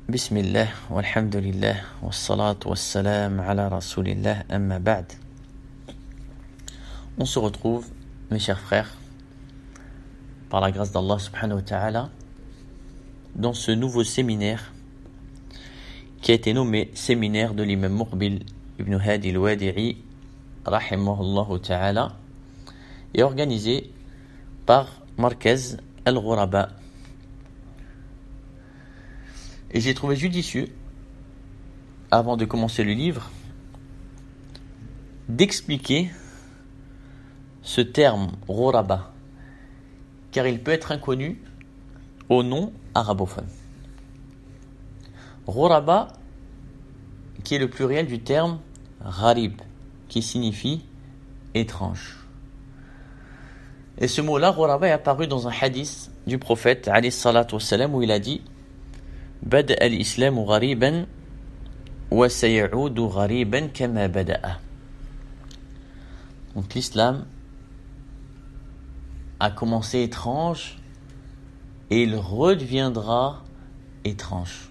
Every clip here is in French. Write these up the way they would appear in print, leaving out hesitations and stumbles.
Bismillah, walhamdulillah, wassalatu wassalam ala rasulillah, amma ba'd. On se retrouve, mes chers frères, par la grâce d'Allah subhanahu wa ta'ala, dans ce nouveau séminaire qui a été nommé séminaire de l'imam Muqbil ibn Hadi al-Wadi'i, rahimahullah ta'ala, et organisé par Markaz al-Ghuraba. Et j'ai trouvé judicieux, avant de commencer le livre, d'expliquer ce terme Ghuraba, car il peut être inconnu au nom arabophone. Ghuraba, qui est le pluriel du terme Gharib, qui signifie étrange. Et ce mot-là, Ghuraba, est apparu dans un hadith du prophète, alayhi salatu wassalam, où il a dit: Bada al-Islam ghariban wa sayaudu ghariban kama bada'a. Donc l'islam a commencé étrange et il redeviendra étrange.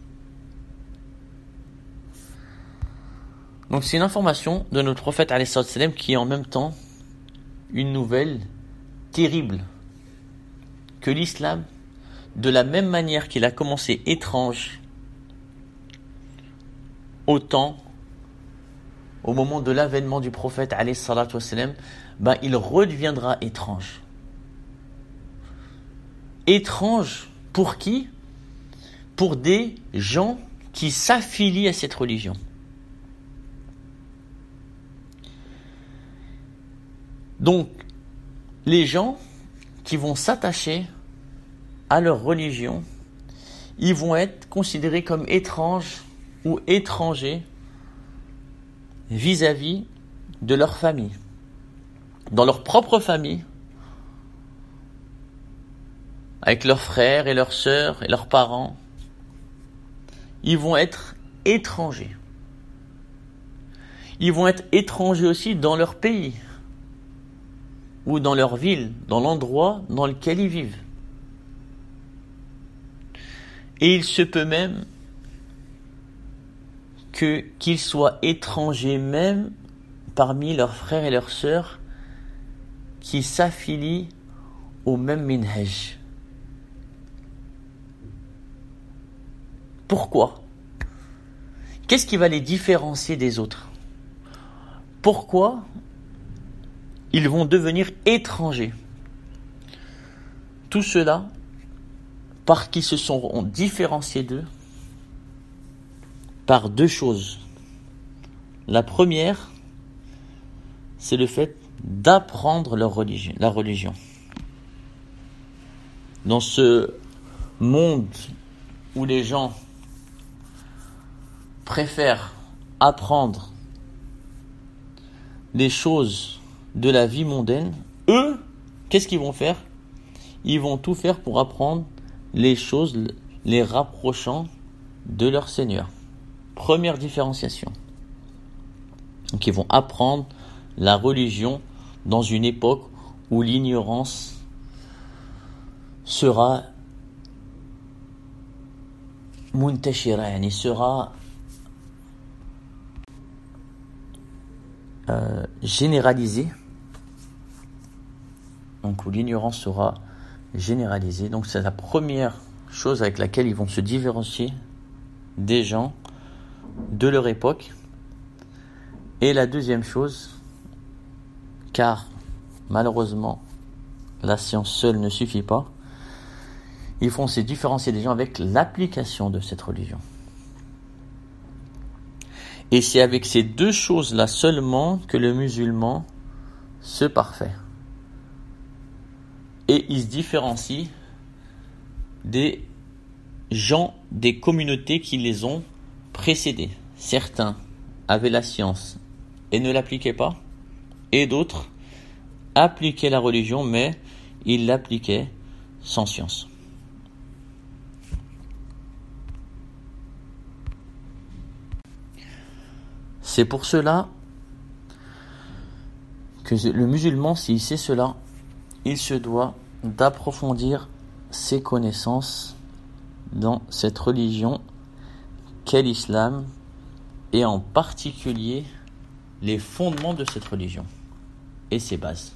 Donc c'est une information de notre prophète alayhi salatu wassalam qui est en même temps une nouvelle terrible, que l'islam, de la même manière qu'il a commencé étrange au moment de l'avènement du prophète alayhi salatu wassalam, il redeviendra étrange. Étrange pour qui? Pour des gens qui s'affilient à cette religion. Donc, les gens qui vont s'attacher à leur religion, ils vont être considérés comme étranges ou étrangers vis-à-vis de leur famille. Dans leur propre famille, avec leurs frères et leurs sœurs et leurs parents, ils vont être étrangers. Ils vont être étrangers aussi dans leur pays ou dans leur ville, dans l'endroit dans lequel ils vivent. Et il se peut même qu'ils soient étrangers même parmi leurs frères et leurs sœurs qui s'affilient au même minhaj. Pourquoi? Qu'est-ce qui va les différencier des autres? Pourquoi ils vont devenir étrangers? Tout cela parce qu'ils se sont différenciés d'eux par deux choses. La première, c'est le fait d'apprendre la religion. Dans ce monde où les gens préfèrent apprendre les choses de la vie mondaine, eux, qu'est-ce qu'ils vont faire? Ils vont tout faire pour apprendre les choses les rapprochant de leur Seigneur. Première différenciation. Donc ils vont apprendre la religion dans une époque où l'ignorance sera muntashira, sera généralisée. Donc où l'ignorance sera généralisée. Donc c'est la première chose avec laquelle ils vont se différencier des gens de leur époque. Et la deuxième chose, car malheureusement la science seule ne suffit pas, ils vont se différencier des gens avec l'application de cette religion. Et c'est avec ces deux choses-là seulement que le musulman se parfait. Et il se différencie des gens, des communautés qui les ont précédés. Certains avaient la science et ne l'appliquaient pas, et d'autres appliquaient la religion, mais ils l'appliquaient sans science. C'est pour cela que le musulman, s'il sait cela, il se doit d'approfondir ses connaissances dans cette religion qu'est l'islam et en particulier les fondements de cette religion et ses bases.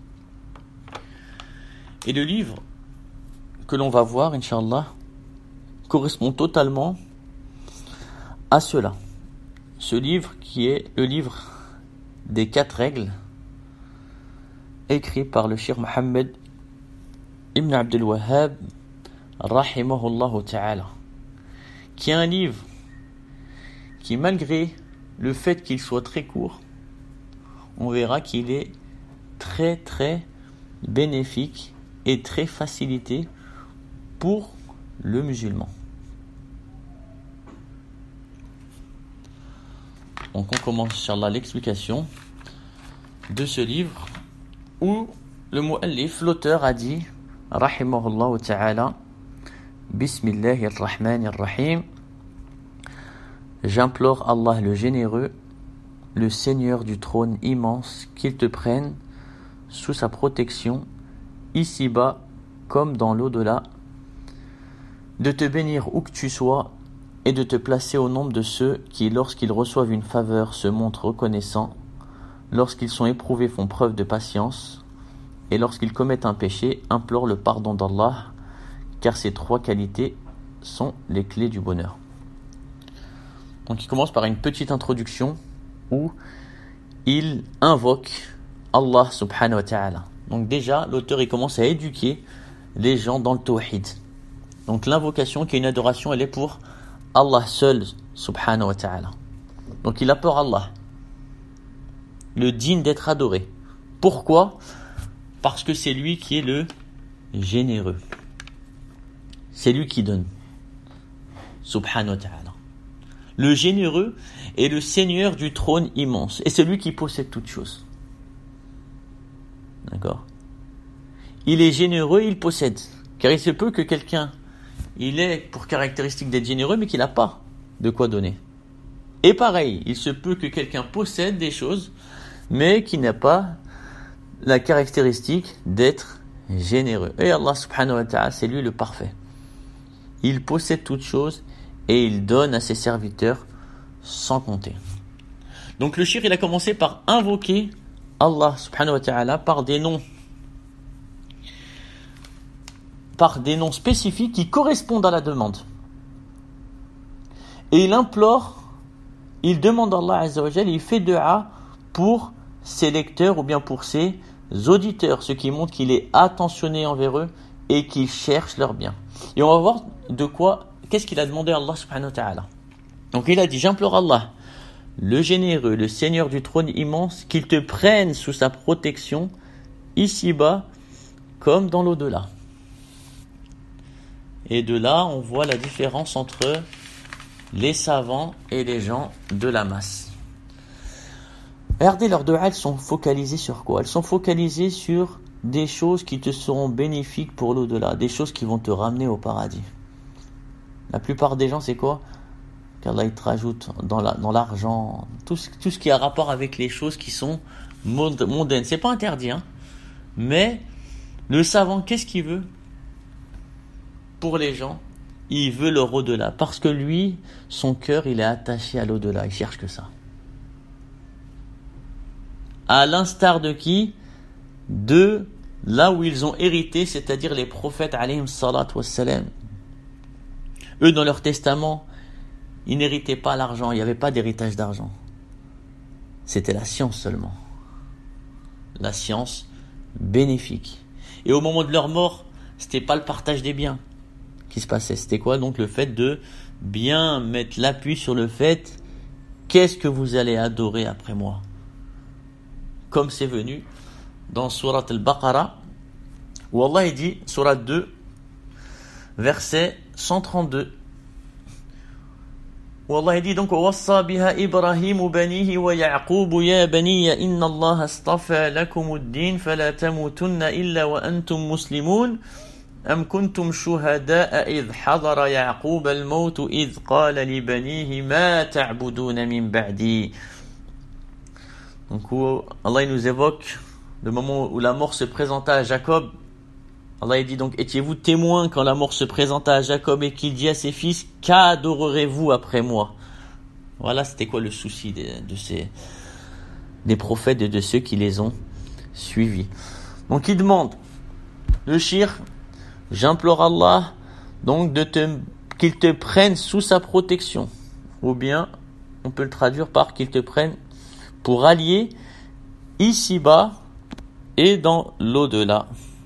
Et le livre que l'on va voir, Inch'Allah, correspond totalement à cela. Ce livre qui est le livre des 4 règles, écrit par le Cheikh Mohammed Ibn Abdul Wahhab, rahimahullah ta'ala, qui est un livre qui, malgré le fait qu'il soit très court, on verra qu'il est très très bénéfique et très facilité pour le musulman. Donc on commence, Inch'Allah, l'explication de ce livre où le mu'allif, l'auteur, a dit rahimahullah ta'ala, Bismillahirrahmanirrahim, j'implore Allah le généreux, le Seigneur du trône immense, qu'il te prenne sous sa protection, ici-bas comme dans l'au-delà, de te bénir où que tu sois et de te placer au nombre de ceux qui, lorsqu'ils reçoivent une faveur, se montrent reconnaissants, lorsqu'ils sont éprouvés, font preuve de patience, et lorsqu'ils commettent un péché, implorent le pardon d'Allah, car ces 3 qualités sont les clés du bonheur. Donc il commence par une petite introduction où il invoque Allah subhanahu wa ta'ala. Donc déjà, l'auteur il commence à éduquer les gens dans le tawhid. Donc l'invocation qui est une adoration, elle est pour Allah seul subhanahu wa ta'ala. Donc il apporte Allah, le digne d'être adoré. Pourquoi ? Parce que c'est lui qui est le généreux. C'est lui qui donne. Subhanahu wa ta'ala. Le généreux est le Seigneur du trône immense. Et c'est lui qui possède toutes choses. D'accord ? Il est généreux, il possède. Car il se peut que quelqu'un, il ait pour caractéristique d'être généreux, mais qu'il n'a pas de quoi donner. Et pareil, il se peut que quelqu'un possède des choses, mais qui n'a pas la caractéristique d'être généreux. Et Allah subhanahu wa ta'ala, c'est lui le parfait. Il possède toutes choses et il donne à ses serviteurs sans compter. Donc le shir, il a commencé par invoquer Allah subhanahu wa ta'ala par des noms spécifiques qui correspondent à la demande. Et il demande à Allah azza wa jalla, il fait dua pour ses lecteurs ou bien pour ses auditeurs, ce qui montre qu'il est attentionné envers eux et qu'il cherche leur bien. Et on va voir qu'est-ce qu'il a demandé à Allah subhanahu wa ta'ala. Donc il a dit, j'implore Allah, le généreux, le Seigneur du trône immense, qu'il te prenne sous sa protection, ici-bas comme dans l'au-delà. Et de là, on voit la différence entre les savants et les gens de la masse. Regardez, leurs du'a, elles sont focalisées sur quoi ? Elles sont focalisées sur des choses qui te seront bénéfiques pour l'au-delà, des choses qui vont te ramener au paradis. La plupart des gens, c'est quoi ? Qu'Allah il te rajoute dans l'argent, tout ce qui a rapport avec les choses qui sont mondaines. C'est pas interdit, hein ? Mais le savant, qu'est-ce qu'il veut ? Pour les gens, il veut leur au-delà. Parce que lui, son cœur, il est attaché à l'au-delà. Il cherche que ça. À l'instar de qui ? De là où ils ont hérité, c'est-à-dire les prophètes alayhim salatu wassalam. Eux, dans leur testament, ils n'héritaient pas l'argent. Il n'y avait pas d'héritage d'argent. C'était la science seulement. La science bénéfique. Et au moment de leur mort, c'était pas le partage des biens qui se passait. C'était quoi donc le fait de bien mettre l'appui sur le fait qu'est-ce que vous allez adorer après moi, comme c'est venu dans Surat al-Baqarah où Allah il dit, Surat 2 verset 132, où Allah il dit donc وَوَصَّى بِهَا إِبْرَاهِيمُ بَنِيهِ وَيَعْقُوبُ يَا بَنِيَّ إِنَّ اللَّهَ اصْطَفَى لَكُمُ الدِّينَ فَلَا تَمُوتُنَّ إِلَّا وَأَنْتُمْ مُسْلِمُونَ أم كنتم شهداء إذ حضر يعقوب الموت إذ قال لبنيه ما تعبدون من بعدي. Donc Allah il nous évoque le moment où la mort se présenta à Jacob Allah il dit donc, étiez-vous témoins quand la mort se présenta à Jacob et qu'il dit à ses fils, qu'adorerez-vous après moi? Voilà, c'était quoi le souci des prophètes et de ceux qui les ont suivis. Donc il demande, le shir, j'implore Allah donc qu'il te prenne sous sa protection. Ou bien, on peut le traduire par qu'il te prenne pour allier ici-bas et dans l'au-delà.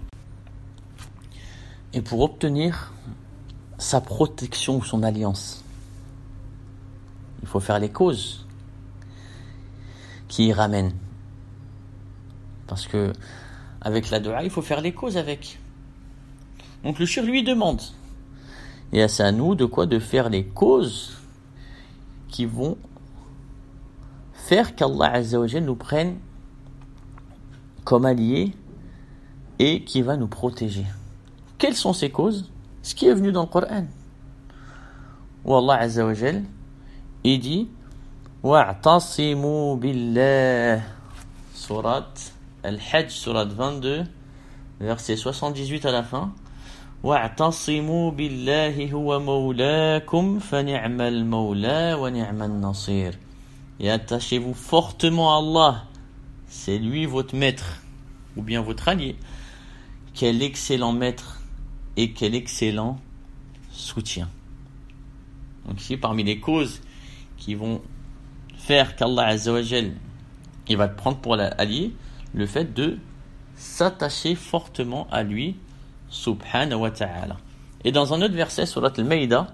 Et pour obtenir sa protection ou son alliance, il faut faire les causes qui y ramènent. Parce que avec la dua, il faut faire les causes avec. Donc le shir lui demande. Et c'est à nous de quoi? De faire les causes qui vont faire qu'Allah Azza wa Jal nous prenne comme alliés et qui va nous protéger. Quelles sont ces causes? Ce qui est venu dans le Coran. Où Allah Azza wa Jal, il dit wa'tasimu billah, surat Al-Hajj, surat 22, verset 78 à la fin. wa'tasimu billahi huwa mawlakum fa ni'mal mawla wa ni'mal nasir. Et attachez-vous fortement à Allah, c'est lui votre maître ou bien votre allié. Quel excellent maître et quel excellent soutien. Donc ici, parmi les causes qui vont faire qu'Allah Azza wa Jal, il va te prendre pour l'allié, le fait de s'attacher fortement à lui, subhanahu wa ta'ala. Et dans un autre verset, surat Al-Maïda,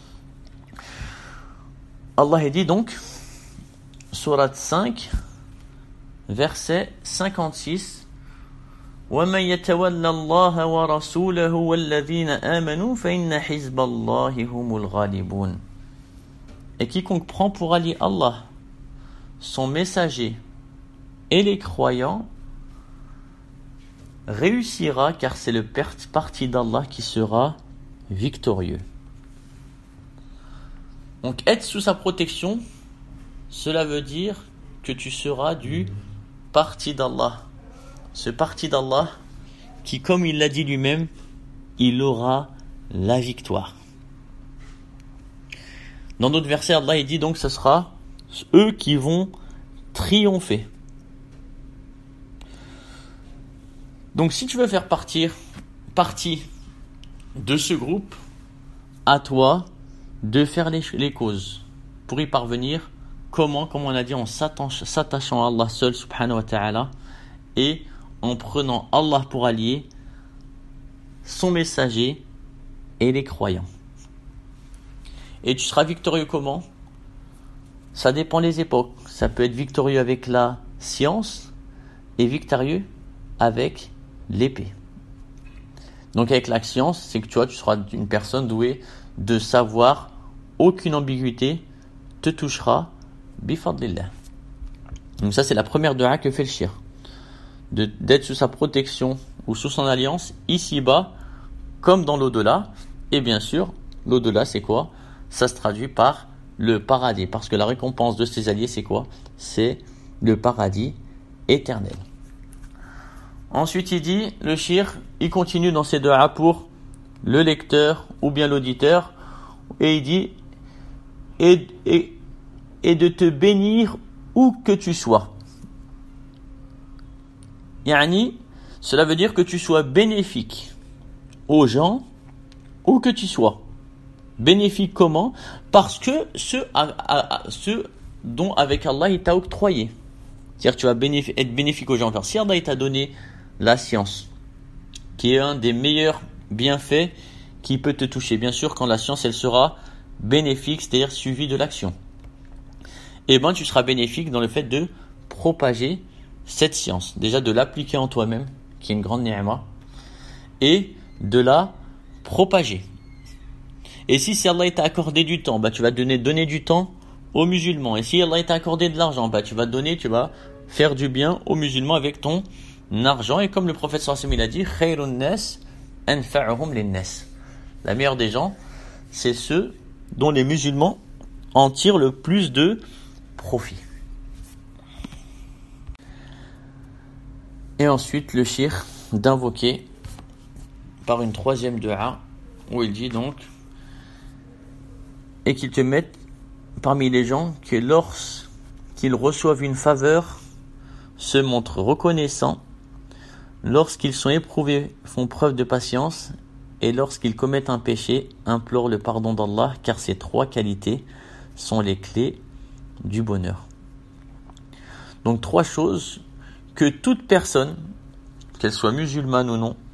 Allah dit donc, surat 5, verset 56, وَمَنْ يَتَوَلَّ اللَّهَ وَرَسُولَهُ وَالَّذِينَ آمَنُوا فَإِنَّ حِزْبَ اللَّهِ هُمُ الْغَالِبُونَ. Et quiconque prend pour allié Allah, son messager et les croyants, réussira, car c'est le parti d'Allah qui sera victorieux. Donc être sous sa protection, cela veut dire que tu seras du parti d'Allah. Ce parti d'Allah qui, comme il l'a dit lui-même, il aura la victoire. Dans d'autres versets, Allah il dit donc ce sera eux qui vont triompher. Donc si tu veux faire partie de ce groupe, à toi de faire les causes. Pour y parvenir, comment? Comme on a dit, en s'attachant à Allah seul, subhanahu wa ta'ala, et en prenant Allah pour allié, son messager et les croyants. Et tu seras victorieux comment? Ça dépend des époques. Ça peut être victorieux avec la science et victorieux avec l'épée. Donc avec la science, c'est que tu seras une personne douée de savoir, aucune ambiguïté te touchera bifadlillah. Donc ça c'est la première dua que fait le shir. D'être sous sa protection ou sous son alliance, ici-bas, comme dans l'au-delà. Et bien sûr, l'au-delà c'est quoi? Ça se traduit par le paradis. Parce que la récompense de ses alliés c'est quoi? C'est le paradis éternel. Ensuite il dit, le shir, il continue dans ses du'a pour le lecteur ou bien l'auditeur. Et il dit, et de te bénir où que tu sois. Yani, cela veut dire que tu sois bénéfique aux gens où que tu sois. Bénéfique comment? Parce que ceux dont avec Allah il t'a octroyé. C'est-à-dire que tu vas être bénéfique aux gens. Si Allah il t'a donné la science, qui est un des meilleurs bienfaits qui peut te toucher. Bien sûr, quand la science elle sera bénéfique, c'est-à-dire suivie de l'action. Et ben tu seras bénéfique dans le fait de propager cette science, déjà de l'appliquer en toi-même, qui est une grande ni'ma, et de la propager. Et si Allah t'a accordé du temps, tu vas donner du temps aux musulmans. Et si Allah t'a accordé de l'argent, tu vas faire du bien aux musulmans avec ton argent. Et comme le prophète sallallahu alayhi wa sallam il a dit, khayrun nas anfa'uhum lin-nas. La meilleure des gens, c'est ceux dont les musulmans en tirent le plus de profit. Et ensuite, le shir d'invoquer par une troisième dua, où il dit donc, et qu'ils te mettent parmi les gens que lorsqu'ils reçoivent une faveur, se montrent reconnaissants, lorsqu'ils sont éprouvés, font preuve de patience, et lorsqu'ils commettent un péché, implorent le pardon d'Allah, car ces trois qualités sont les clés du bonheur. Donc 3 choses que toute personne, qu'elle soit musulmane ou non,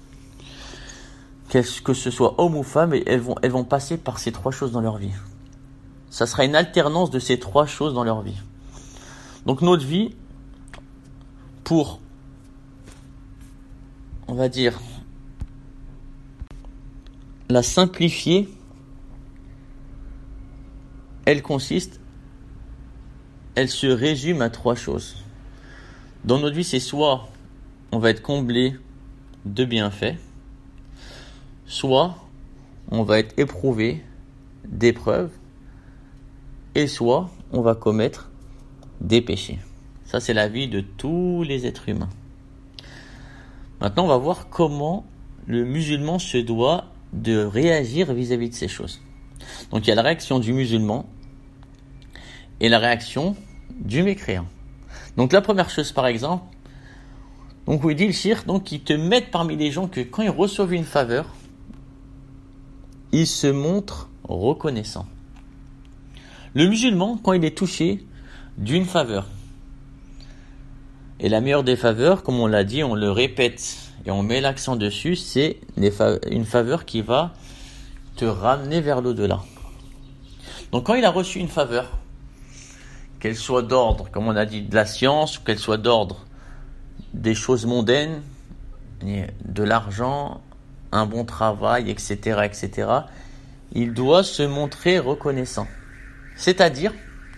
que ce soit homme ou femme, elles vont passer par ces 3 choses dans leur vie. Ça sera une alternance de ces 3 choses dans leur vie. Donc notre vie, pour, on va dire, la simplifier, elle se résume à 3 choses. Dans notre vie, c'est soit on va être comblé de bienfaits, soit on va être éprouvé d'épreuves, et soit on va commettre des péchés. Ça, c'est la vie de tous les êtres humains. Maintenant, on va voir comment le musulman se doit de réagir vis-à-vis de ces choses. Donc, il y a la réaction du musulman et la réaction du mécréant. Donc, la première chose, par exemple, donc où il dit le shirk, donc ils te mettent parmi les gens que quand ils reçoivent une faveur, ils se montrent reconnaissants. Le musulman, quand il est touché d'une faveur, et la meilleure des faveurs, comme on l'a dit, on le répète et on met l'accent dessus, c'est une faveur qui va te ramener vers l'au-delà. Donc quand il a reçu une faveur, qu'elle soit d'ordre, comme on a dit, de la science, ou qu'elle soit d'ordre des choses mondaines, de l'argent, un bon travail, etc., etc., il doit se montrer reconnaissant. C'est-à-dire,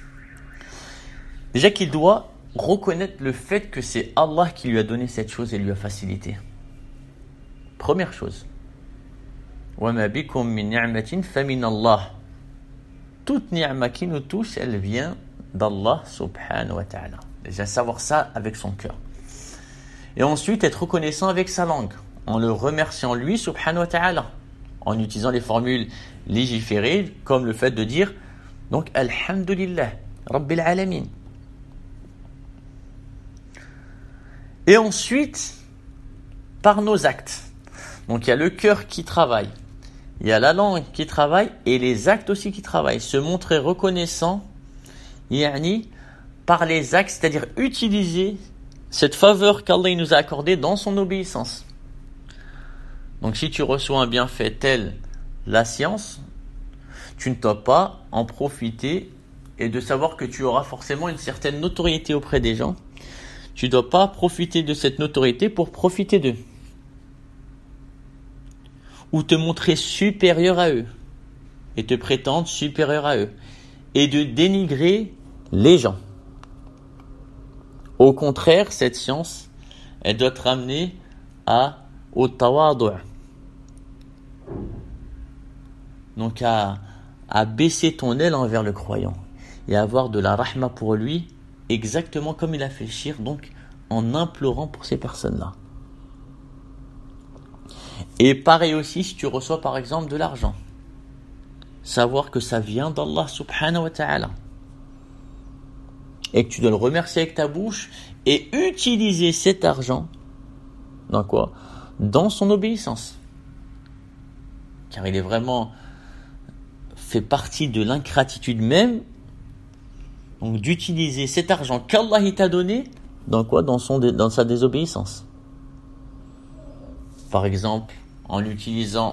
déjà qu'il doit reconnaître le fait que c'est Allah qui lui a donné cette chose et lui a facilité. Première chose. وَمَا بِكُم مِّن نِعْمَةٍ فَمِنَ اللَّهِ. Toute ni'ma qui nous touche, elle vient d'Allah subhanahu wa ta'ala. Déjà savoir ça avec son cœur. Et ensuite être reconnaissant avec sa langue, en le remerciant lui subhanahu wa ta'ala, en utilisant les formules légiférées, comme le fait de dire donc Alhamdulillah, Rabbil Alamin. Et ensuite, par nos actes. Donc il y a le cœur qui travaille, il y a la langue qui travaille et les actes aussi qui travaillent. Se montrer reconnaissant, yani, par les actes, c'est-à-dire utiliser cette faveur qu'Allah nous a accordée dans son obéissance. Donc si tu reçois un bienfait tel la science, tu ne dois pas en profiter et de savoir que tu auras forcément une certaine notoriété auprès des gens. Tu ne dois pas profiter de cette notoriété pour profiter d'eux. Ou te montrer supérieur à eux. Et te prétendre supérieur à eux. Et de dénigrer les gens. Au contraire, cette science, elle doit te ramener au tawadu'. Donc à baisser ton aile envers le croyant. Et avoir de la rahma pour lui, exactement comme il a fait le shirk, donc en implorant pour ces personnes-là. Et pareil aussi si tu reçois par exemple de l'argent. Savoir que ça vient d'Allah subhanahu wa ta'ala. Et que tu dois le remercier avec ta bouche et utiliser cet argent dans quoi ? Dans son obéissance. Car il est vraiment fait partie de l'ingratitude même, donc d'utiliser cet argent qu'Allah t'a donné dans quoi ? Dans sa désobéissance. Par exemple, en l'utilisant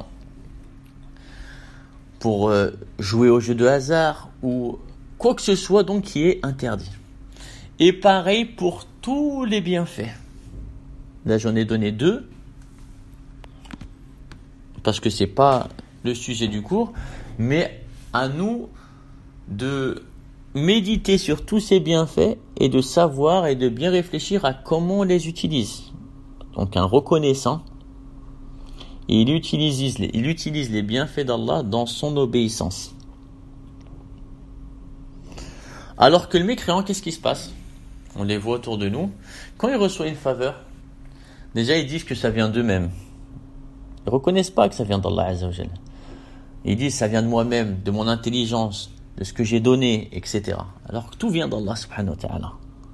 pour jouer au jeu de hasard ou quoi que ce soit donc qui est interdit. Et pareil pour tous les bienfaits. Là, j'en ai donné 2 parce que c'est pas le sujet du cours, mais à nous de méditer sur tous ces bienfaits et de savoir et de bien réfléchir à comment on les utilise. Donc un reconnaissant, il utilise les bienfaits d'Allah dans son obéissance. Alors que le mécréant, qu'est-ce qui se passe ? On les voit autour de nous. Quand ils reçoivent une faveur, déjà ils disent que ça vient d'eux-mêmes. Ils ne reconnaissent pas que ça vient d'Allah Azza wa Jal. Ils disent ça vient de moi-même, de mon intelligence, de ce que j'ai donné, etc. Alors que tout vient d'Allah subhanahu wa ta'ala.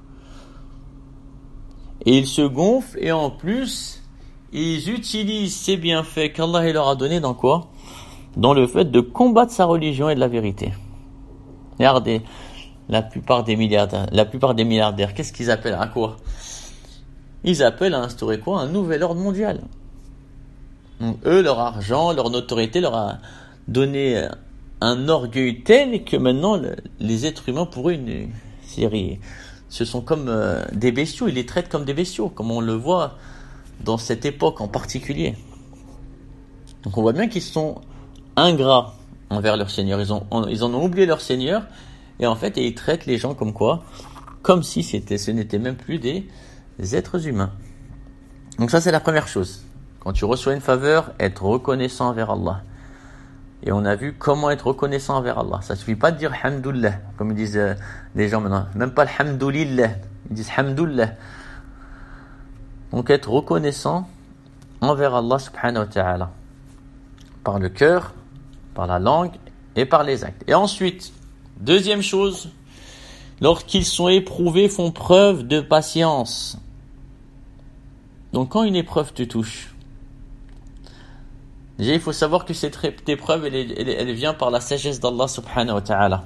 Et ils se gonflent et en plus, ils utilisent ces bienfaits qu'Allah leur a donnés dans quoi? Dans le fait de combattre sa religion et de la vérité. Regardez, la plupart des milliardaires, qu'est-ce qu'ils appellent à quoi? Ils appellent à instaurer quoi? Un nouvel ordre mondial. Donc eux, leur argent, leur notoriété leur a donné un orgueil tel que maintenant les êtres humains pour eux ce sont comme des bestiaux, ils les traitent comme des bestiaux, comme on le voit dans cette époque en particulier. Donc on voit bien qu'ils sont ingrats envers leur Seigneur, ils en ont oublié leur Seigneur et en fait ils traitent les gens comme quoi? Comme si ce n'était même plus des êtres humains. Donc ça c'est la première chose. Quand tu reçois une faveur, être reconnaissant envers Allah. Et on a vu comment être reconnaissant envers Allah. Ça suffit pas de dire Hamdulillah, comme ils disent les gens maintenant. Même pas le Hamdulillah, ils disent Hamdulillah. Donc être reconnaissant envers Allah subhanahu wa ta'ala. Par le cœur, par la langue et par les actes. Et ensuite, deuxième chose, lorsqu'ils sont éprouvés, font preuve de patience. Donc quand une épreuve te touche, déjà, il faut savoir que cette épreuve, elle vient par la sagesse d'Allah subhanahu wa ta'ala.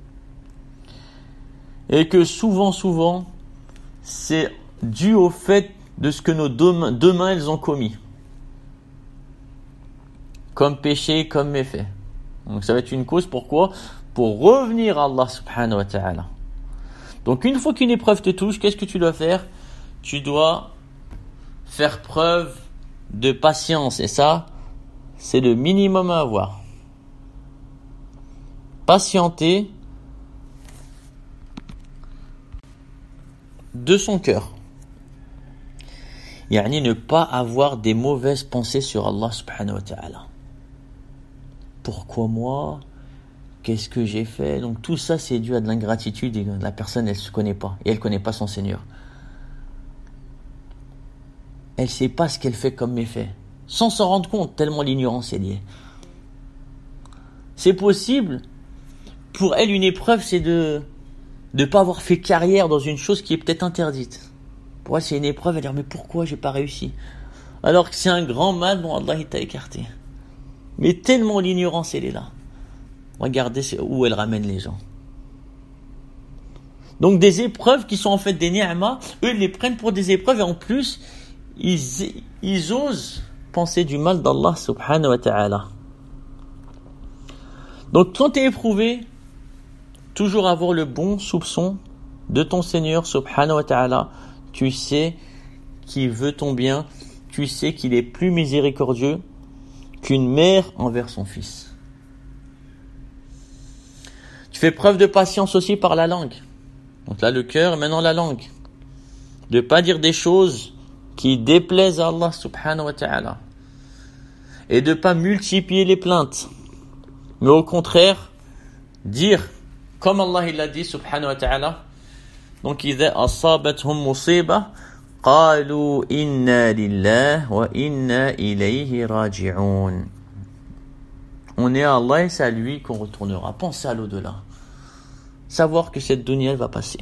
Et que souvent, c'est dû au fait de ce que nos deux mains, elles ont commis. Comme péché, comme méfait. Donc ça va être une cause, pourquoi? Pour revenir à Allah subhanahu wa ta'ala. Donc une fois qu'une épreuve te touche, qu'est-ce que tu dois faire? Tu dois faire preuve de patience. Et ça, c'est le minimum à avoir. Patienter de son cœur. Yani ne pas avoir des mauvaises pensées sur Allah subhanahu wa ta'ala. Pourquoi moi? Qu'est-ce que j'ai fait? Donc tout ça c'est dû à de l'ingratitude et la personne elle se connaît pas et elle connaît pas son Seigneur. Elle sait pas ce qu'elle fait comme méfait. Sans s'en rendre compte, tellement l'ignorance est liée. C'est possible, pour elle, une épreuve, c'est de ne pas avoir fait carrière dans une chose qui est peut-être interdite. Pour elle, c'est une épreuve, elle dit, mais pourquoi j'ai pas réussi? Alors que c'est un grand mal dont Allah il t'a écarté. Mais tellement l'ignorance, elle est là. Regardez où elle ramène les gens. Donc des épreuves qui sont en fait des ni'mas, eux, ils les prennent pour des épreuves et en plus, ils osent penser du mal d'Allah subhanahu wa ta'ala. Donc quand tu es éprouvé, toujours avoir le bon soupçon de ton Seigneur subhanahu wa ta'ala. Tu sais qu'il veut ton bien, tu sais qu'il est plus miséricordieux qu'une mère envers son fils. Tu fais preuve de patience aussi par la langue. Donc là le cœur et maintenant la langue. De pas dire des choses qui déplaisent à Allah subhanahu wa ta'ala. Et de pas multiplier les plaintes. Mais au contraire, dire, comme Allah il a dit subhanahu wa ta'ala, donc إذا أصابتهم مصيبة قالوا إنا لله وإنا إليه راجعون. On est à Allah et c'est à lui qu'on retournera. Pensez à l'au-delà. Savoir que cette dunya elle va passer.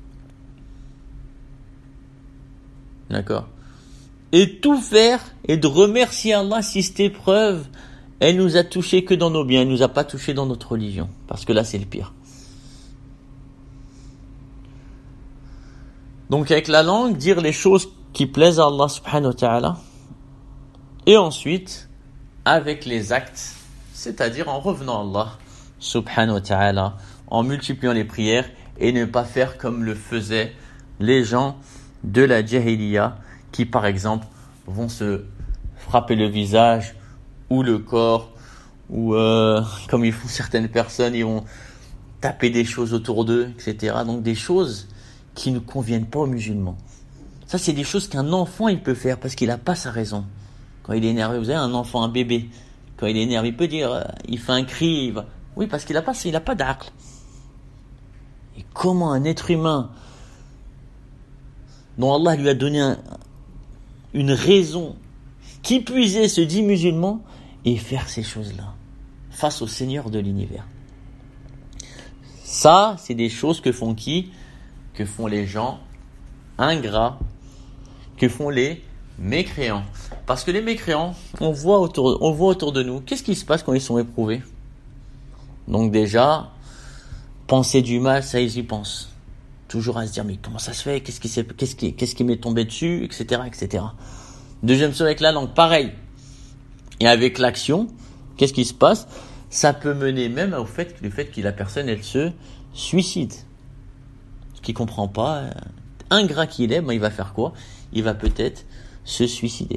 D'accord? Et tout faire et de remercier Allah si cette épreuve elle nous a touché que dans nos biens, elle nous a pas touché dans notre religion, parce que là c'est le pire. Donc avec la langue, dire les choses qui plaisent à Allah subhanahu wa ta'ala, et ensuite avec les actes, c'est-à-dire en revenant à Allah subhanahu wa ta'ala, en multipliant les prières et ne pas faire comme le faisaient les gens de la Jahiliya qui par exemple vont se frapper le visage ou le corps ou comme ils font certaines personnes, ils vont taper des choses autour d'eux, etc. Donc des choses qui ne conviennent pas aux musulmans. Ça c'est des choses qu'un enfant il peut faire parce qu'il n'a pas sa raison. Quand il est énervé, vous savez, un enfant, un bébé, quand il est énervé, il peut dire, il fait un cri, oui parce qu'il n'a pas d'aql. Et comment un être humain dont Allah lui a donné une raison qui puisait se dit musulman et faire ces choses-là face au Seigneur de l'univers. Ça, c'est des choses que font qui? Que font les gens ingrats, que font les mécréants. Parce que les mécréants, on voit autour de nous, qu'est-ce qui se passe quand ils sont éprouvés? Donc déjà, penser du mal, ça ils y pensent. Toujours à se dire, mais comment ça se fait? Qu'est-ce qui m'est tombé dessus? Etc., etc. Deuxième chose avec la langue, pareil. Et avec l'action, qu'est-ce qui se passe? Ça peut mener même au fait que la personne, elle se suicide. Ce qui comprend pas, ingrat qu'il est, il va faire quoi? Il va peut-être se suicider.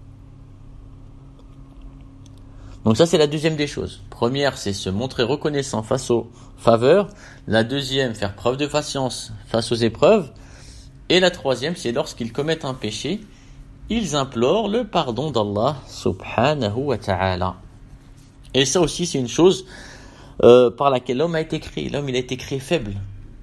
Donc ça, c'est la deuxième des choses. Première, c'est se montrer reconnaissant face aux faveurs. La deuxième, faire preuve de patience face aux épreuves. Et la troisième, c'est lorsqu'ils commettent un péché, ils implorent le pardon d'Allah subhanahu wa ta'ala. Et ça aussi, c'est une chose par laquelle l'homme a été créé. L'homme, il a été créé faible.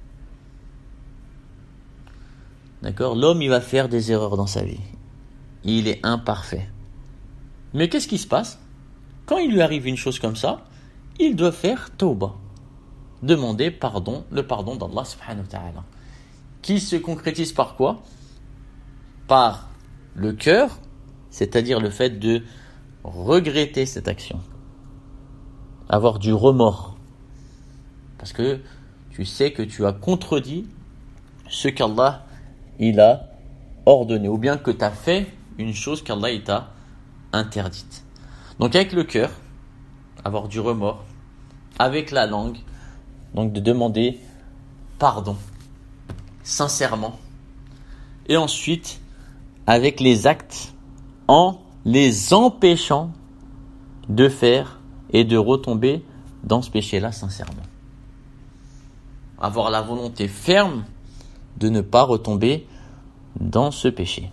D'accord? L'homme, il va faire des erreurs dans sa vie. Il est imparfait. Mais qu'est-ce qui se passe? Quand il lui arrive une chose comme ça, il doit faire tauba. Demander le pardon d'Allah subhanahu wa ta'ala. Qui se concrétise par quoi? Par le cœur, c'est-à-dire le fait de regretter cette action. Avoir du remords. Parce que tu sais que tu as contredit ce qu'Allah il a ordonné. Ou bien que tu as fait une chose qu'Allah il t'a interdite. Donc avec le cœur, avoir du remords. Avec la langue, donc de demander pardon. Sincèrement. Et ensuite, avec les actes, en les empêchant de faire et de retomber dans ce péché-là sincèrement. Avoir la volonté ferme de ne pas retomber dans ce péché.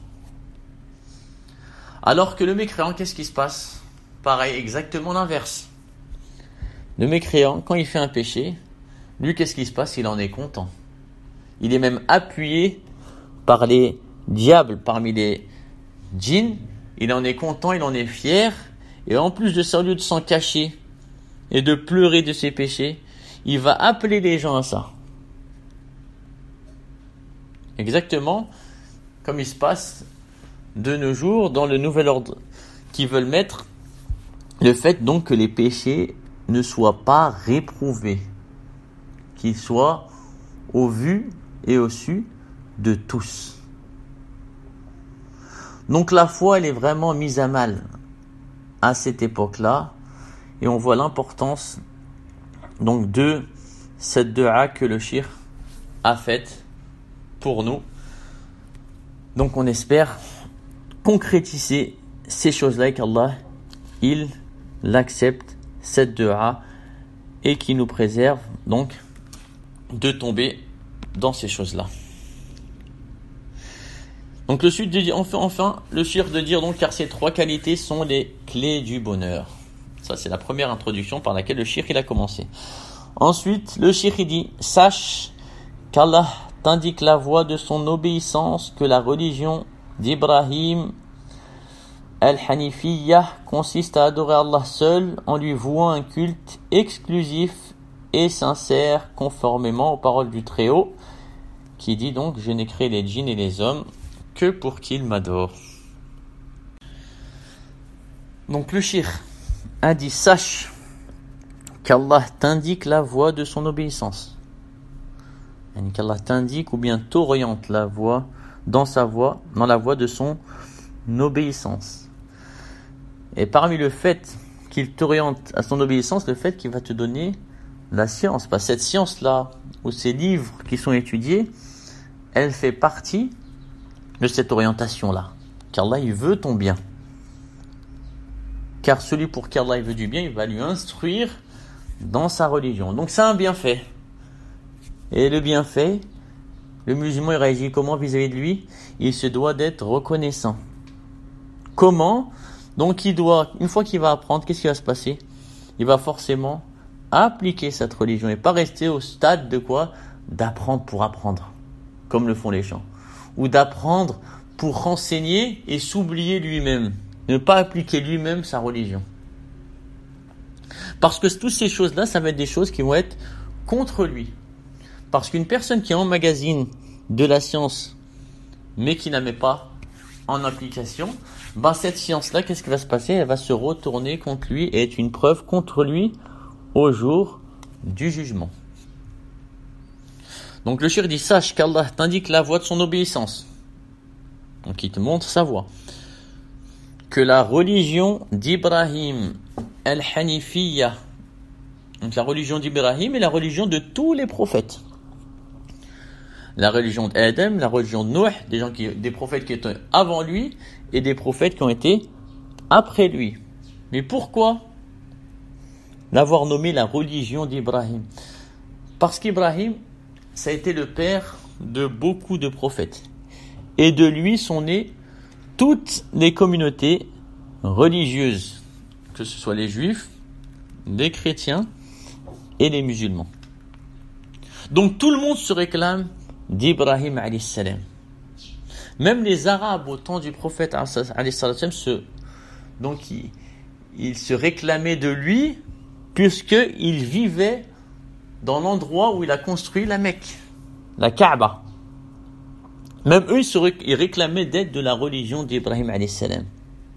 Alors que le mécréant, qu'est-ce qui se passe? Pareil, exactement l'inverse. Le mécréant, quand il fait un péché, lui, qu'est-ce qui se passe? Il en est content. Il est même appuyé par les diables parmi les djinns. Il en est content, il en est fier. Et en plus de ça, au lieu de s'en cacher et de pleurer de ses péchés, il va appeler les gens à ça. Exactement comme il se passe de nos jours dans le nouvel ordre qui veulent mettre le fait donc que les péchés ne soient pas réprouvés, qu'ils soient au vu et au su de tous. Donc la foi, elle est vraiment mise à mal à cette époque-là, et on voit l'importance donc de cette dua que le shir a faite pour nous. Donc on espère concrétiser ces choses-là et qu'Allah il l'accepte cette dua et qu'il nous préserve donc de tomber dans ces choses-là. Donc le shir de dire le shir de dire donc car ces trois qualités sont les clés du bonheur. Ça c'est la première introduction par laquelle le shir il a commencé. Ensuite le shir il dit sache qu'Allah t'indique la voie de son obéissance, que la religion d'Ibrahim al-Hanifiyya consiste à adorer Allah seul en lui vouant un culte exclusif et sincère conformément aux paroles du Très-Haut qui dit donc je n'ai créé les djinns et les hommes que pour qu'ils m'adorent. Donc le shir a dit sache qu'Allah t'indique la voie de son obéissance. Qu'Allah t'indique ou bien t'oriente la voie dans la voie de son obéissance. Et parmi le fait qu'il t'oriente à son obéissance, le fait qu'il va te donner la science. Parce que cette science-là, ou ces livres qui sont étudiés, elle fait partie de cette orientation-là. Qu'Allah, il veut ton bien. Car celui pour qui Allah il veut du bien, il va lui instruire dans sa religion. Donc c'est un bienfait. Et le bienfait, le musulman il réagit comment vis-à-vis de lui? Il se doit d'être reconnaissant. Comment? Donc une fois qu'il va apprendre, qu'est-ce qui va se passer? Il va forcément appliquer cette religion et pas rester au stade de quoi? D'apprendre pour apprendre, comme le font les gens. Ou d'apprendre pour renseigner et s'oublier lui-même. ne pas appliquer lui-même sa religion. Parce que toutes ces choses-là, ça va être des choses qui vont être contre lui. Parce qu'une personne qui emmagasine de la science, mais qui la met pas en application, cette science-là, qu'est-ce qui va se passer? Elle va se retourner contre lui et être une preuve contre lui au jour du jugement. Donc le shir dit, sache qu'Allah t'indique la voie de son obéissance. Donc il te montre sa voie. Que la religion d'Ibrahim al-Hanifiyya, donc la religion d'Ibrahim est la religion de tous les prophètes. La religion d'Adam, la religion de Nuh, des prophètes qui étaient avant lui et des prophètes qui ont été après lui. Mais pourquoi l'avoir nommé la religion d'Ibrahim? Parce qu'Ibrahim, ça a été le père de beaucoup de prophètes. Et de lui sont nées toutes les communautés religieuses, que ce soit les juifs, les chrétiens et les musulmans. Donc tout le monde se réclame d'Ibrahim alayhi salam. Même les Arabes au temps du prophète alayhi salam ils se réclamaient de lui puisqu'il vivait dans l'endroit où il a construit la Mecque, la Kaaba. Même eux, ils réclamaient d'être de la religion d'Ibrahim alayhi salam.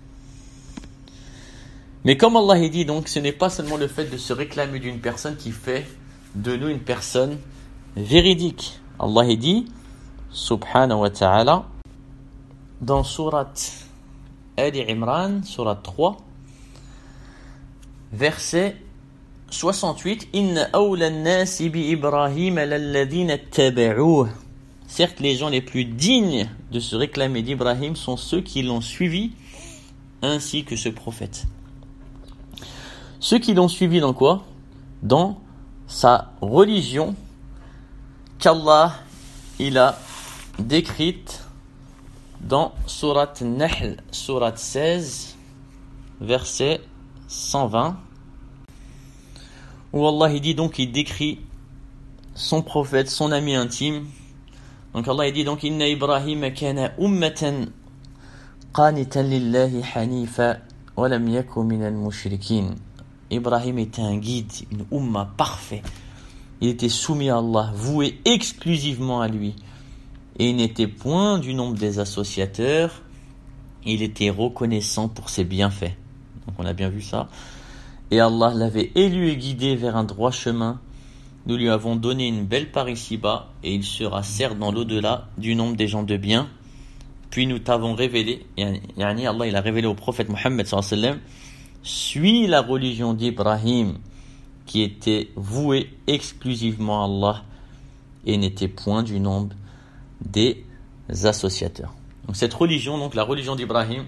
Mais comme Allah dit, donc, ce n'est pas seulement le fait de se réclamer d'une personne qui fait de nous une personne véridique. Allah dit, subhanahu wa ta'ala, dans sourate Ali Imran, sourate 3, verset 68, Inna awla an-nasi bi Ibrahim lalladhina ittaba'uhu. Certes, les gens les plus dignes de se réclamer d'Ibrahim sont ceux qui l'ont suivi, ainsi que ce prophète. Ceux qui l'ont suivi dans quoi? Dans sa religion qu'Allah il a décrite dans sourate Nahl, sourate 16, verset 120, où Allah il dit donc, il décrit son prophète, son ami intime. Donc Allah il dit donc, Inna Ibrahim kana ummatan qanitan lillahi hanifa wa lam yaku minal mushrikin. Ibrahim était un guide, une umma parfait. Il était soumis à Allah, voué exclusivement à lui. Et il n'était point du nombre des associateurs. Il était reconnaissant pour ses bienfaits. Donc on a bien vu ça. Et Allah l'avait élu et guidé vers un droit chemin. Nous lui avons donné une belle part ici-bas, et il sera certes dans l'au-delà du nombre des gens de bien. Puis nous t'avons révélé, Allah il a révélé au prophète Mohammed sallallahu alayhi wa sallam, suis la religion d'Ibrahim, qui était vouée exclusivement à Allah et n'était point du nombre des associateurs. Donc cette religion, donc la religion d'Ibrahim,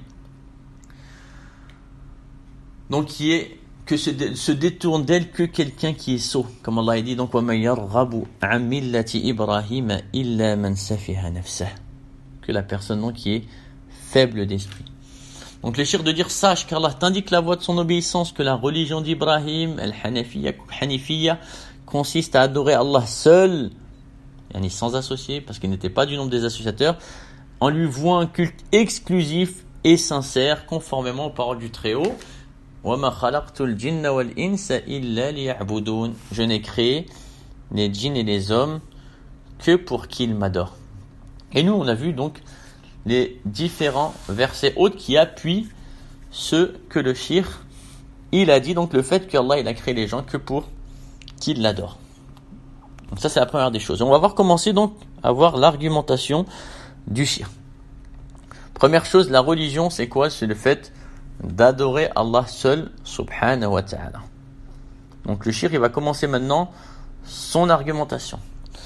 donc qui est que se détourne d'elle que quelqu'un qui est sot, comme Allah a dit donc wa may yarghabu an millati Ibrahim illa man safiha nafsah, que la personne donc qui est faible d'esprit. Donc les chirs de dire, sache qu'Allah t'indique la voie de son obéissance, que la religion d'Ibrahim, al-Hanifiyya, consiste à adorer Allah seul, sans associé, parce qu'il n'était pas du nombre des associateurs, en lui vouant un culte exclusif et sincère, conformément aux paroles du Très-Haut. وَمَا خَلَقْتُ الْجِنَّ وَالْإِنسَ إِلَّا لِيَعْبُدُونَ. Je n'ai créé les djinns et les hommes que pour qu'ils m'adorent. Et nous, on a vu donc les différents versets autres qui appuient ce que le shir il a dit, donc le fait qu'Allah il a créé les gens que pour qu'ils l'adorent. Donc ça c'est la première des choses. On va voir commencer donc à voir l'argumentation du shir. Première chose, la religion c'est quoi? C'est le fait d'adorer Allah seul subhanahu wa ta'ala. Donc le shir il va commencer maintenant son argumentation.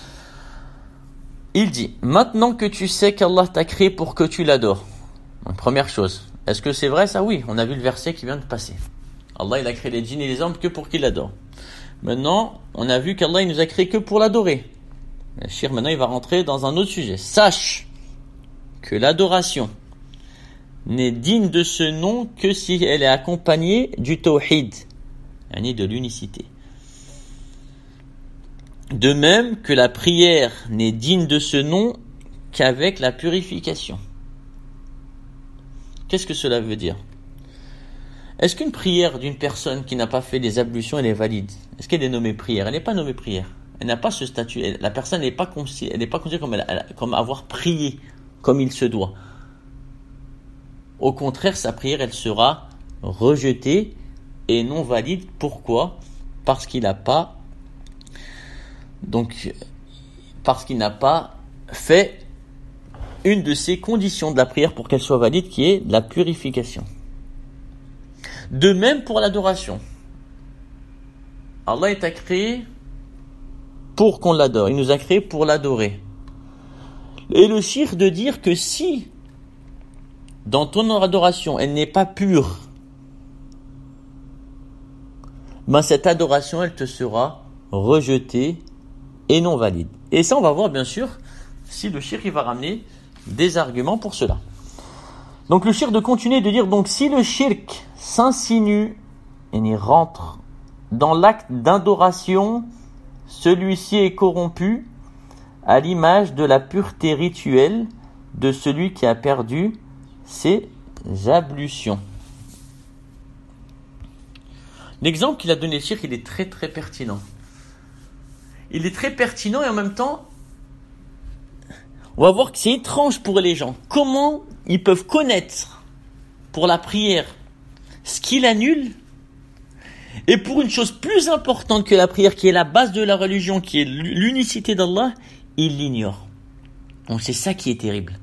Il dit, maintenant que tu sais qu'Allah t'a créé pour que tu l'adores. Donc, première chose, est-ce que c'est vrai ça? Oui, on a vu le verset qui vient de passer. Allah il a créé les djinns et les hommes que pour qu'ils l'adorent. Maintenant, on a vu qu'Allah il nous a créé que pour l'adorer. Le shir maintenant il va rentrer dans un autre sujet. Sache que l'adoration n'est digne de ce nom que si elle est accompagnée du tawhid, de l'unicité. De même que la prière n'est digne de ce nom qu'avec la purification. Qu'est-ce que cela veut dire? Est-ce qu'une prière d'une personne qui n'a pas fait des ablutions, elle est valide? Est-ce qu'elle est nommée prière? Elle n'est pas nommée prière. Elle n'a pas ce statut. La personne n'est pas considérée comme avoir prié comme il se doit. Au contraire, sa prière, elle sera rejetée et non valide. Pourquoi? Parce qu'il n'a pas fait une de ces conditions de la prière pour qu'elle soit valide, qui est la purification. De même pour l'adoration. Allah t'a créé pour qu'on l'adore. Il nous a créé pour l'adorer. Et le shirk de dire que si dans ton adoration elle n'est pas pure, cette adoration elle te sera rejetée et non valide. Et ça on va voir bien sûr si le shirk il va ramener des arguments pour cela. Donc le shirk de continuer de dire, donc si le shirk s'insinue et n'y rentre dans l'acte d'adoration, celui-ci est corrompu à l'image de la pureté rituelle de celui qui a perdu ses ablutions. L'exemple qu'il a donné le shirk, il est très très pertinent. Il est très pertinent et en même temps, on va voir que c'est étrange pour les gens. Comment ils peuvent connaître pour la prière ce qu'il annule, et pour une chose plus importante que la prière, qui est la base de la religion, qui est l'unicité d'Allah, ils l'ignorent. Donc c'est ça qui est terrible.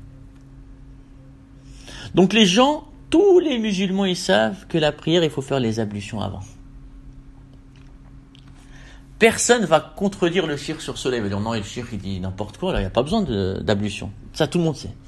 Donc les gens, tous les musulmans, ils savent que la prière, il faut faire les ablutions avant. Personne va contredire le shirk sur cela. Il va dire non, le shirk il dit n'importe quoi, là, il n'y a pas besoin d'ablution. Ça, tout le monde sait.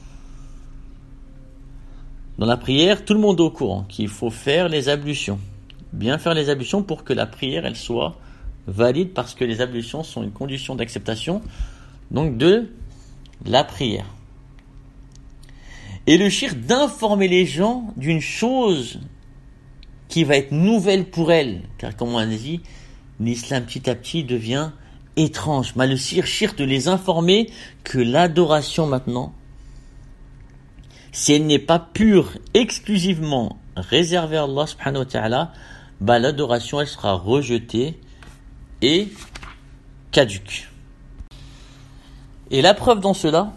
Dans la prière, tout le monde est au courant qu'il faut faire les ablutions. Bien faire les ablutions pour que la prière elle soit valide, parce que les ablutions sont une condition d'acceptation donc de la prière. Et le shirk d'informer les gens d'une chose qui va être nouvelle pour elle, car comme on a dit, l'islam petit à petit devient étrange. Mais le shirk de les informer que l'adoration maintenant, si elle n'est pas pure, exclusivement réservée à Allah subhanahu wa ta'ala, l'adoration elle sera rejetée et caduque. Et la preuve dans cela,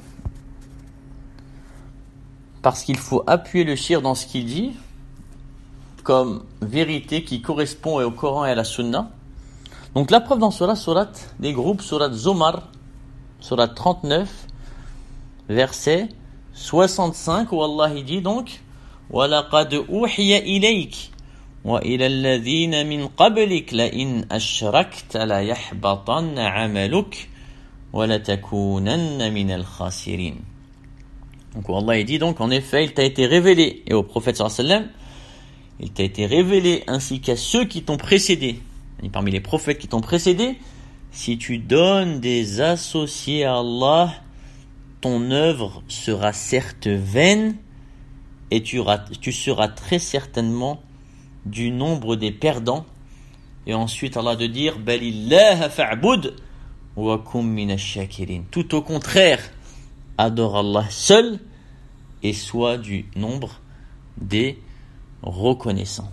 parce qu'il faut appuyer le shirk dans ce qu'il dit comme vérité qui correspond au Coran et à la Sunna. Donc la preuve dans cela, surat des groupes, surat Zomar, surat 39, verset 65, où Allah dit donc وَلَقَدْ أُوحِيَ إِلَيْكَ وَإِلَى الَّذِينَ مِنْ قَبْلِكَ لَإِنْ أَشْرَكْتَ لَيَحْبَطَنَّ عَمَلُكَ وَلَتَكُونَنَّ مِنَ الْخَاسِرِينَ. Donc Allah dit donc en effet il t'a été révélé, et au prophète sallallahu alayhi wa sallam, il t'a été révélé ainsi qu'à ceux qui t'ont précédé, et parmi les prophètes qui t'ont précédé, si tu donnes des associés à Allah, ton œuvre sera certes vaine et tu seras très certainement du nombre des perdants. Et ensuite Allah de dire Balillaha fa'bud wa kum minash shakirin. Tout au contraire, adore Allah seul et sois du nombre des reconnaissants.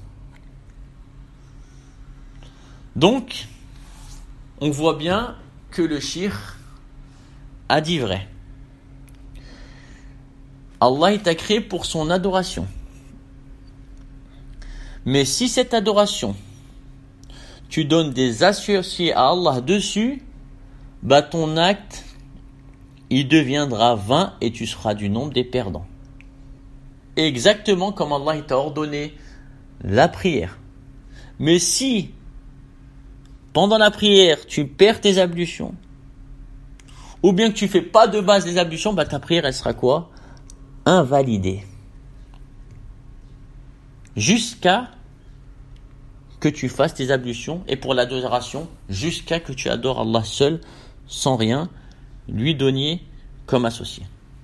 Donc, on voit bien que le shirk a dit vrai. Allah t'a créé pour son adoration. Mais si cette adoration, tu donnes des associés à Allah dessus, ton acte, il deviendra vain et tu seras du nombre des perdants. Exactement comme Allah t'a ordonné la prière. Mais si, pendant la prière, tu perds tes ablutions, ou bien que tu fais pas de base les ablutions, ta prière, elle sera quoi? Invalidée. Jusqu'à que tu fasses tes ablutions, et pour l'adoration, jusqu'à que tu adores Allah seul, sans rien lui donner comme associé.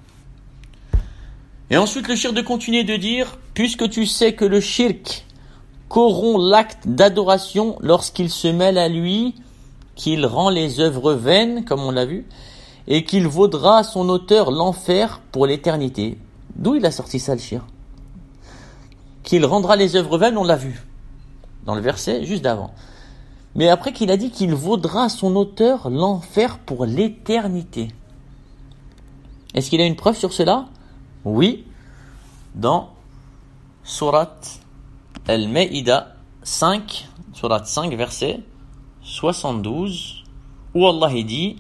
Et ensuite, le shirk de continuer de dire, puisque tu sais que le shirk corrompt l'acte d'adoration lorsqu'il se mêle à lui, qu'il rend les œuvres vaines, comme on l'a vu, et qu'il vaudra à son auteur l'enfer pour l'éternité. D'où il a sorti ça, le shirk? qu'il rendra les œuvres vaines, on l'a vu dans le verset juste d'avant. Mais après qu'il a dit qu'il vaudra son auteur l'enfer pour l'éternité. Est-ce qu'il a une preuve sur cela? Oui, dans Surat Al-Ma'idah 5, Surat 5, verset 72, où Allah dit,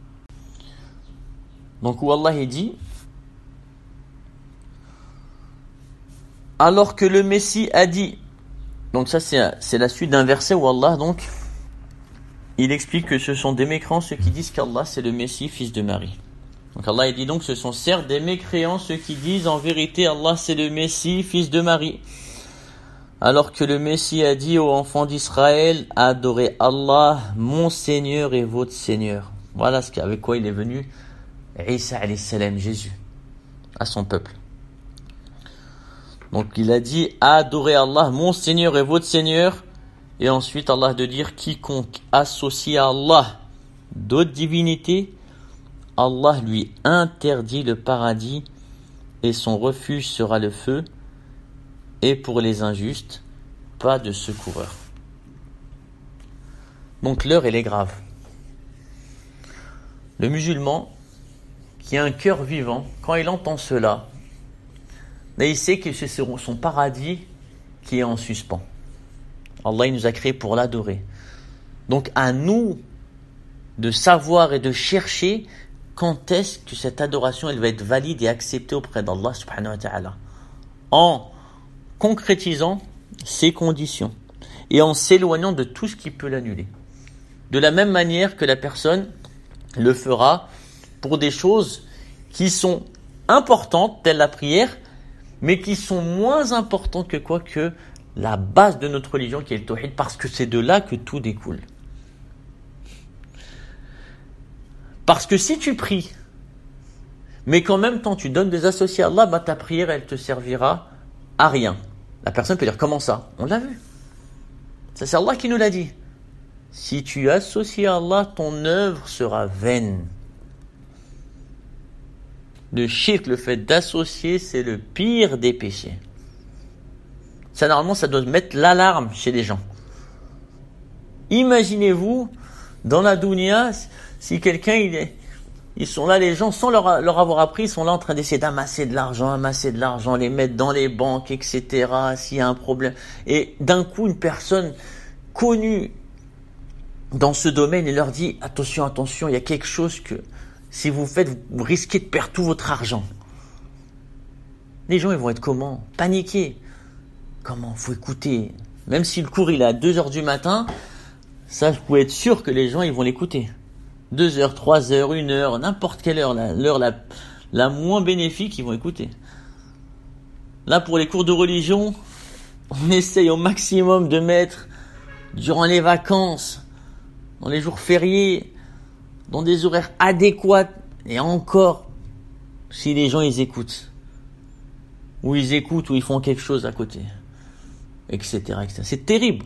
alors que le Messie a dit, donc ça c'est la suite d'un verset où Allah donc il explique que ce sont des mécréants ceux qui disent qu'Allah c'est le Messie fils de Marie. Donc Allah il dit donc ce sont certes des mécréants ceux qui disent en vérité Allah c'est le Messie fils de Marie. Alors que le Messie a dit aux enfants d'Israël, adorez Allah, mon Seigneur et votre Seigneur. Voilà avec quoi il est venu, Isa alayhi salam, Jésus, à son peuple. Donc il a dit, adorez Allah, mon Seigneur et votre Seigneur. Et ensuite Allah de dire, quiconque associe à Allah d'autres divinités, Allah lui interdit le paradis et son refuge sera le feu. Et pour les injustes, pas de secoureur. Donc l'heure elle est grave. Le musulman qui a un cœur vivant, quand il entend cela, là, il sait que c'est son paradis qui est en suspens. Allah il nous a créés pour l'adorer. Donc à nous de savoir et de chercher quand est-ce que cette adoration elle va être valide et acceptée auprès d'Allah subhanahu wa ta'ala. En concrétisant ces conditions et en s'éloignant de tout ce qui peut l'annuler. De la même manière que la personne le fera pour des choses qui sont importantes, telles la prière, mais qui sont moins importantes que quoi que la base de notre religion qui est le tawhid, parce que c'est de là que tout découle. Parce que si tu pries, mais qu'en même temps tu donnes des associés à Allah, ta prière elle te servira à rien. La personne peut dire comment ça? On l'a vu. Ça c'est Allah qui nous l'a dit. Si tu associes à Allah, ton œuvre sera vaine. Le shirk, le fait d'associer, c'est le pire des péchés. Ça, normalement, ça doit mettre l'alarme chez les gens. Imaginez-vous, dans la dunya, si quelqu'un, ils sont là, les gens, sans leur avoir appris, ils sont là en train d'essayer d'amasser de l'argent, les mettre dans les banques, etc., s'il y a un problème. Et d'un coup, une personne connue dans ce domaine, elle leur dit, attention, il y a quelque chose que, si vous faites, vous risquez de perdre tout votre argent. Les gens, ils vont être comment? Paniqués. Comment? Faut écouter. Même si le cours, il est à 2h du matin, ça, vous pouvez être sûr que les gens, ils vont l'écouter. 2h, 3h, 1h, n'importe quelle heure, l'heure la moins bénéfique, ils vont écouter. Là, pour les cours de religion, on essaye au maximum de mettre, durant les vacances, dans les jours fériés, dans des horaires adéquats, et encore, si les gens, ils écoutent. Ou ils écoutent, ou ils font quelque chose à côté. Etc., etc. C'est terrible.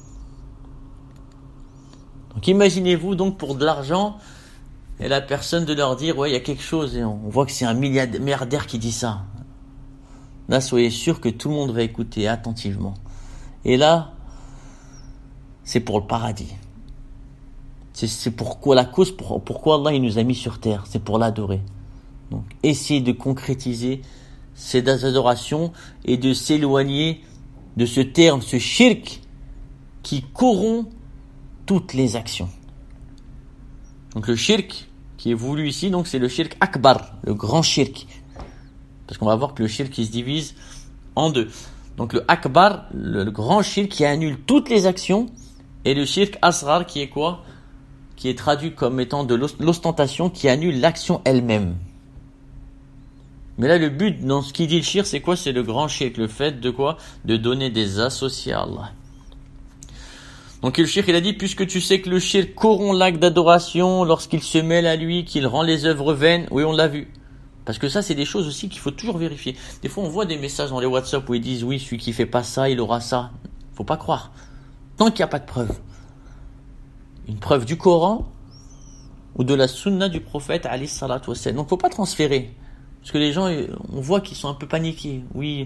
Donc imaginez-vous donc pour de l'argent et la personne de leur dire ouais il y a quelque chose et on voit que c'est un milliardaire qui dit ça. Là soyez sûr que tout le monde va écouter attentivement. Et là c'est pour le paradis. C'est pourquoi la cause pourquoi Allah il nous a mis sur terre, c'est pour l'adorer. Donc essayez de concrétiser ces adorations et de s'éloigner de ce terme, ce shirk qui corrompt toutes les actions. Donc le shirk qui est voulu ici, donc c'est le shirk akbar, le grand shirk. Parce qu'on va voir que le shirk qui se divise en deux. Donc le akbar, le grand shirk qui annule toutes les actions, et le shirk asrar qui est quoi? Qui est traduit comme étant de l'ostentation qui annule l'action elle-même. Mais là, le but dans ce qu'il dit le shirk, c'est quoi? C'est le grand shirk, le fait de quoi? De donner des associés à Allah. Donc le shirk, il a dit, puisque tu sais que le shirk corrompt l'acte d'adoration lorsqu'il se mêle à lui, qu'il rend les œuvres vaines. Oui, on l'a vu. Parce que ça, c'est des choses aussi qu'il faut toujours vérifier. Des fois, on voit des messages dans les WhatsApp où ils disent, oui, celui qui fait pas ça, il aura ça. Faut pas croire. Tant qu'il n'y a pas de preuve. Une preuve du Coran ou de la sunna du prophète, alayhi salatu wassalam. Donc, faut pas transférer. Parce que les gens, on voit qu'ils sont un peu paniqués. Oui,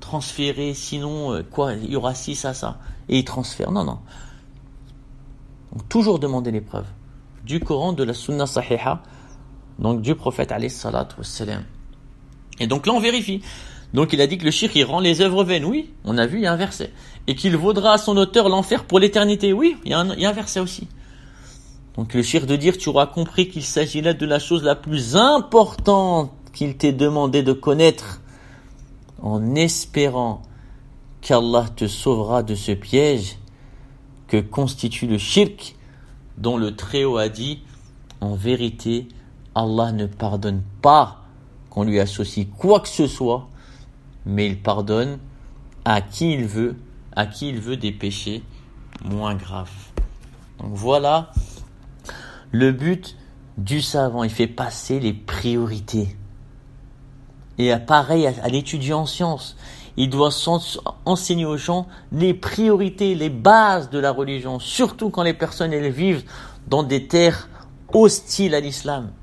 transférer, sinon, il y aura ci, ça. Et il transfère. Non. Donc, toujours demander les preuves. Du Coran, de la Sunna Sahiha, donc du prophète alayhi salatu wassalam. Et donc là, on vérifie. Donc il a dit que le shirk, il rend les œuvres vaines. Oui, on a vu, il y a un verset. Et qu'il vaudra à son auteur l'enfer pour l'éternité. Oui, il y a un verset aussi. Donc le shirk de dire, tu auras compris qu'il s'agit là de la chose la plus importante qu'il t'ait demandé de connaître, en espérant qu'Allah te sauvera de ce piège que constitue le shirk, dont le Très-Haut a dit, en vérité, Allah ne pardonne pas qu'on lui associe quoi que ce soit, mais il pardonne à qui il veut des péchés moins graves. Donc voilà le but du savant, il fait passer les priorités. Et pareil à l'étudiant en sciences, il doit enseigner aux gens les priorités, les bases de la religion, surtout quand les personnes elles vivent dans des terres hostiles à l'islam.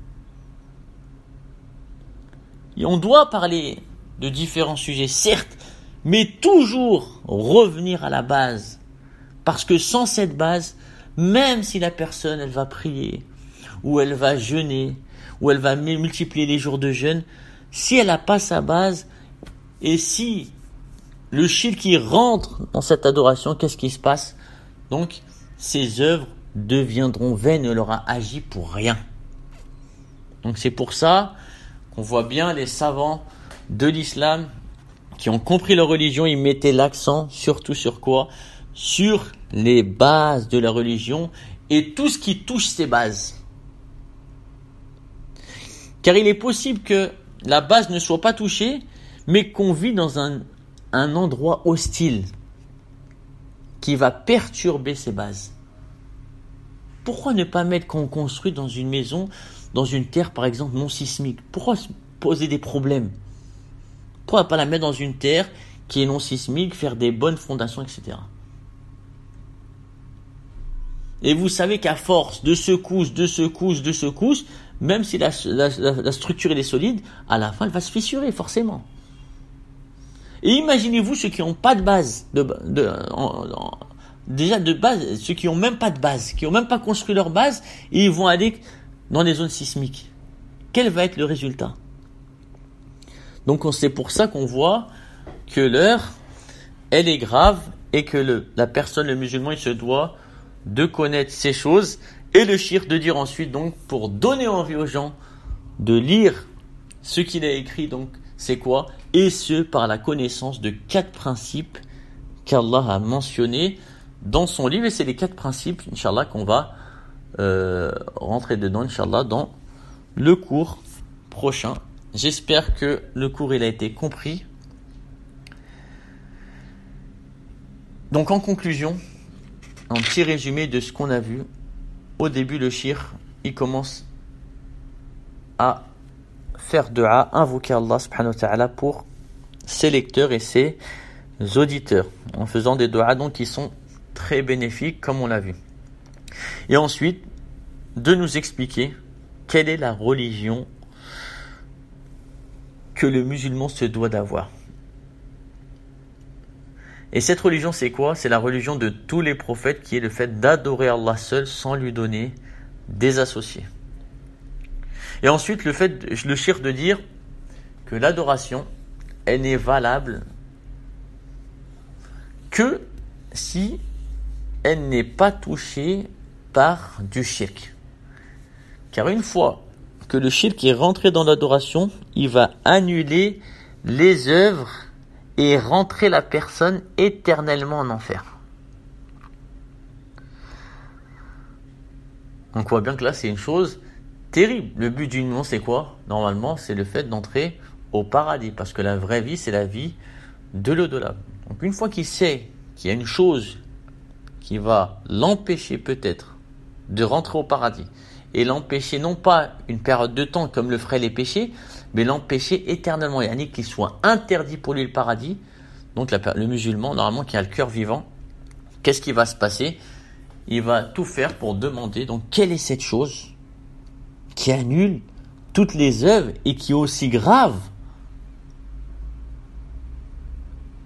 Et on doit parler de différents sujets, certes, mais toujours revenir à la base. Parce que sans cette base, même si la personne elle va prier, ou elle va jeûner, ou elle va multiplier les jours de jeûne, si elle n'a pas sa base, et si le shirk qui rentre dans cette adoration, qu'est-ce qui se passe? Donc, ses œuvres deviendront vaines, elle aura agi pour rien. Donc c'est pour ça qu'on voit bien les savants de l'islam qui ont compris leur religion, ils mettaient l'accent surtout sur quoi? Sur les bases de la religion et tout ce qui touche ces bases. Car il est possible que la base ne soit pas touchée, mais qu'on vit dans un endroit hostile qui va perturber ces bases. Pourquoi ne pas mettre qu'on construit dans une maison, dans une terre par exemple non sismique? Pourquoi se poser des problèmes? Pourquoi ne pas la mettre dans une terre qui est non sismique, faire des bonnes fondations, etc. Et vous savez qu'à force de secousses, même si la structure elle est solide, à la fin elle va se fissurer forcément. Et imaginez-vous ceux qui n'ont pas de base, déjà de base, ceux qui n'ont même pas de base, qui n'ont même pas construit leur base, et ils vont aller dans les zones sismiques. Quel va être le résultat? Donc c'est pour ça qu'on voit que l'heure, elle est grave et que la personne, le musulman, il se doit de connaître ces choses et le shirk de dire ensuite, donc, pour donner envie aux gens de lire ce qu'il a écrit, donc, c'est quoi? Et ce, par la connaissance de 4 principes qu'Allah a mentionnés dans son livre. Et c'est les 4 principes, Inch'Allah, qu'on va rentrer dedans, Inch'Allah, dans le cours prochain. J'espère que le cours il a été compris. Donc en conclusion, un petit résumé de ce qu'on a vu. Au début, le shirk, il commence à faire dua, invoquer Allah subhanahu wa ta'ala pour ses lecteurs et ses auditeurs, en faisant des duas donc qui sont très bénéfiques comme on l'a vu. Et ensuite, de nous expliquer quelle est la religion que le musulman se doit d'avoir. Et cette religion, c'est quoi? C'est la religion de tous les prophètes, qui est le fait d'adorer Allah seul sans lui donner des associés. Et ensuite, le shirk de dire que l'adoration, elle n'est valable que si elle n'est pas touchée par du shirk. Car une fois que le shirk est rentré dans l'adoration, il va annuler les œuvres et rentrer la personne éternellement en enfer. On voit bien que là, c'est une chose terrible. Le but d'une monde, c'est quoi? Normalement, c'est le fait d'entrer au paradis. Parce que la vraie vie, c'est la vie de l'au-delà. Donc une fois qu'il sait qu'il y a une chose qui va l'empêcher peut-être de rentrer au paradis, et l'empêcher non pas une période de temps comme le feraient les péchés, mais l'empêcher éternellement, et qu'il soit interdit pour lui le paradis. Donc le musulman, normalement, qui a le cœur vivant, qu'est-ce qui va se passer? Il va tout faire pour demander, donc, quelle est cette chose qui annule toutes les œuvres et qui est aussi grave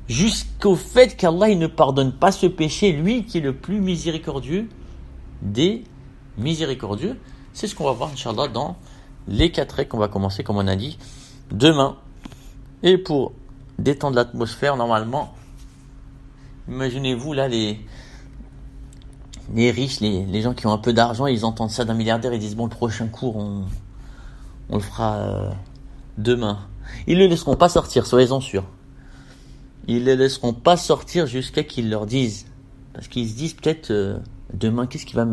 jusqu'au fait qu'Allah il ne pardonne pas ce péché, lui qui est le plus miséricordieux des miséricordieux. C'est ce qu'on va voir, Inch'Allah, dans les 4 règles qu'on va commencer, comme on a dit, demain. Et pour détendre l'atmosphère, normalement, imaginez-vous là les riches, les gens qui ont un peu d'argent, ils entendent ça d'un milliardaire, ils disent bon, le prochain cours, on le fera demain. Ils ne le laisseront pas sortir, soyez-en sûrs. Ils ne le laisseront pas sortir jusqu'à qu'ils leur disent. Parce qu'ils se disent peut-être demain, qu'est-ce qui va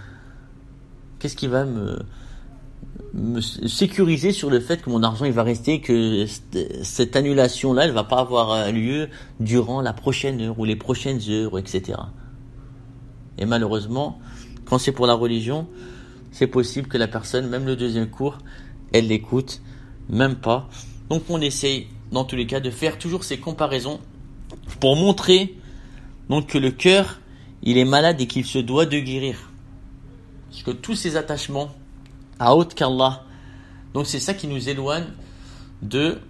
me sécuriser sur le fait que mon argent il va rester, que cette annulation là elle va pas avoir lieu durant la prochaine heure ou les prochaines heures, etc. Et malheureusement, quand c'est pour la religion, c'est possible que la personne, même le deuxième cours, elle l'écoute même pas. Donc on essaye dans tous les cas de faire toujours ces comparaisons pour montrer donc que le cœur il est malade et qu'il se doit de guérir. Parce que tous ces attachements à autre qu'Allah, donc c'est ça qui nous éloigne de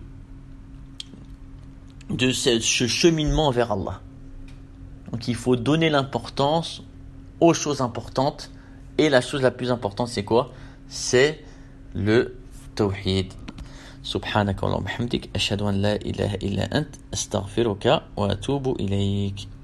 ce cheminement vers Allah. Donc il faut donner l'importance aux choses importantes, et la chose la plus importante c'est quoi? C'est le tawhid. Subhanaka Allahumma bihamdik, ashhadu an la ilaha illa ant, astaghfiruka wa atubu ilayk.